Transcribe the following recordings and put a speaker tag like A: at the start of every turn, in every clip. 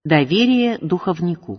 A: Доверие духовнику.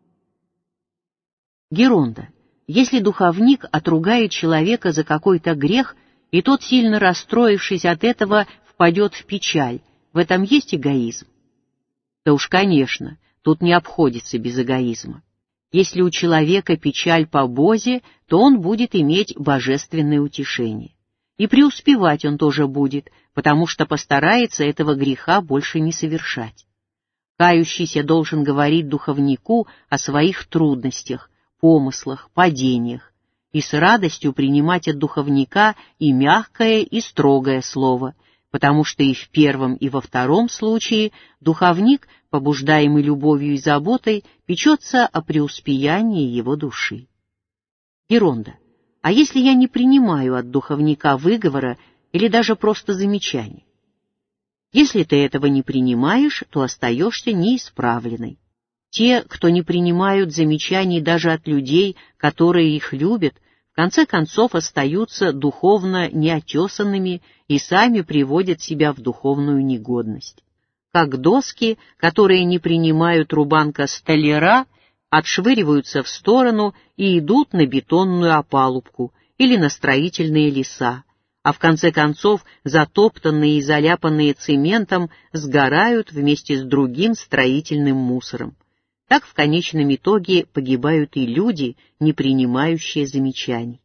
A: Геронда. Если духовник отругает человека за какой-то грех, и тот, сильно расстроившись от этого, впадет в печаль, в этом есть эгоизм? Да уж, конечно, тут не обходится без эгоизма. Если у человека печаль по Бозе, то он будет иметь божественное утешение. И преуспевать он тоже будет, потому что постарается этого греха больше не совершать. Кающийся должен говорить духовнику о своих трудностях, помыслах, падениях, и с радостью принимать от духовника и мягкое, и строгое слово, потому что и в первом, и во втором случае духовник, побуждаемый любовью и заботой, печется о преуспеянии его души. Геронда. А если я не принимаю от духовника выговора или даже просто замечаний? Если ты этого не принимаешь, то остаешься неисправленной. Те, кто не принимают замечаний даже от людей, которые их любят, в конце концов остаются духовно неотесанными и сами приводят себя в духовную негодность. Как доски, которые не принимают рубанка столяра, отшвыриваются в сторону и идут на бетонную опалубку или на строительные леса, а в конце концов затоптанные и заляпанные цементом сгорают вместе с другим строительным мусором. Так в конечном итоге погибают и люди, не принимающие замечаний.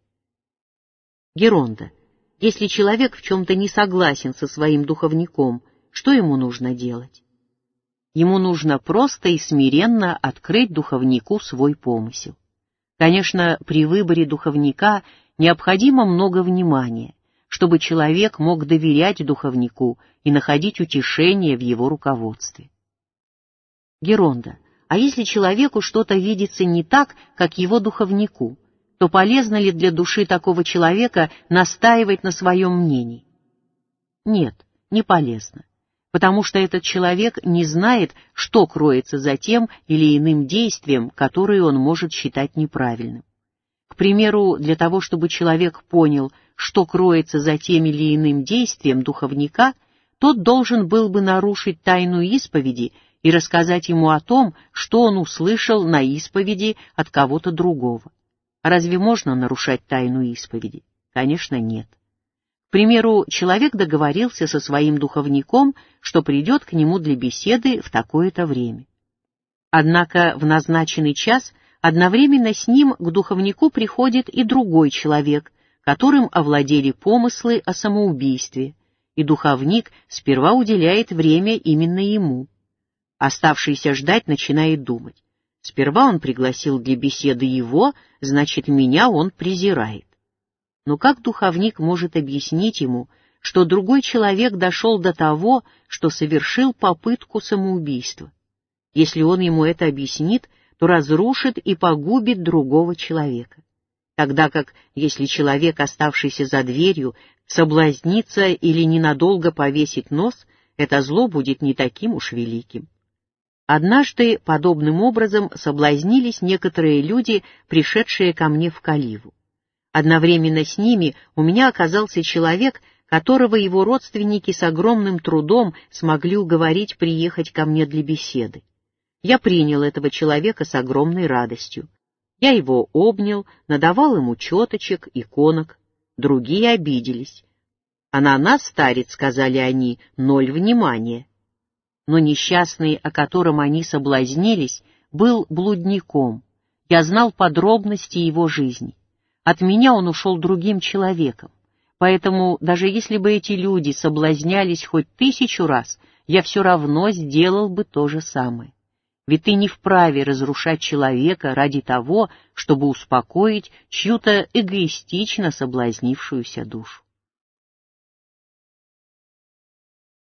A: Геронда. Если человек в чем-то не согласен со своим духовником, что ему нужно делать? Ему нужно просто и смиренно открыть духовнику свой помысел. Конечно, при выборе духовника необходимо много внимания, чтобы человек мог доверять духовнику и находить утешение в его руководстве. Геронда. А если человеку что-то видится не так, как его духовнику, то полезно ли для души такого человека настаивать на своем мнении? Нет, не полезно, потому что этот человек не знает, что кроется за тем или иным действием, которое он может считать неправильным. К примеру, для того, чтобы человек понял, что кроется за тем или иным действием духовника, тот должен был бы нарушить тайну исповеди и рассказать ему о том, что он услышал на исповеди от кого-то другого. Разве можно нарушать тайну исповеди? Конечно, нет. К примеру, человек договорился со своим духовником, что придет к нему для беседы в такое-то время. Однако в назначенный час одновременно с ним к духовнику приходит и другой человек, которым овладели помыслы о самоубийстве, и духовник сперва уделяет время именно ему. Оставшийся ждать начинает думать. Сперва он пригласил для беседы его, значит, меня он презирает. Но как духовник может объяснить ему, что другой человек дошел до того, что совершил попытку самоубийства? Если он ему это объяснит, то разрушит и погубит другого человека. Тогда как, если человек, оставшийся за дверью, соблазнится или ненадолго повесит нос, это зло будет не таким уж великим. Однажды подобным образом соблазнились некоторые люди, пришедшие ко мне в Каливу. Одновременно с ними у меня оказался человек, которого его родственники с огромным трудом смогли уговорить приехать ко мне для беседы. Я принял этого человека с огромной радостью. Я его обнял, надавал ему четочек, иконок. Другие обиделись. А на нас, старец, сказали они, 0 внимания. Но несчастный, о котором они соблазнились, был блудником. Я знал подробности его жизни. От меня он ушел другим человеком. Поэтому, даже если бы эти люди соблазнялись хоть 1000 раз, я все равно сделал бы то же самое. Ведь ты не вправе разрушать человека ради того, чтобы успокоить чью-то эгоистично соблазнившуюся душу.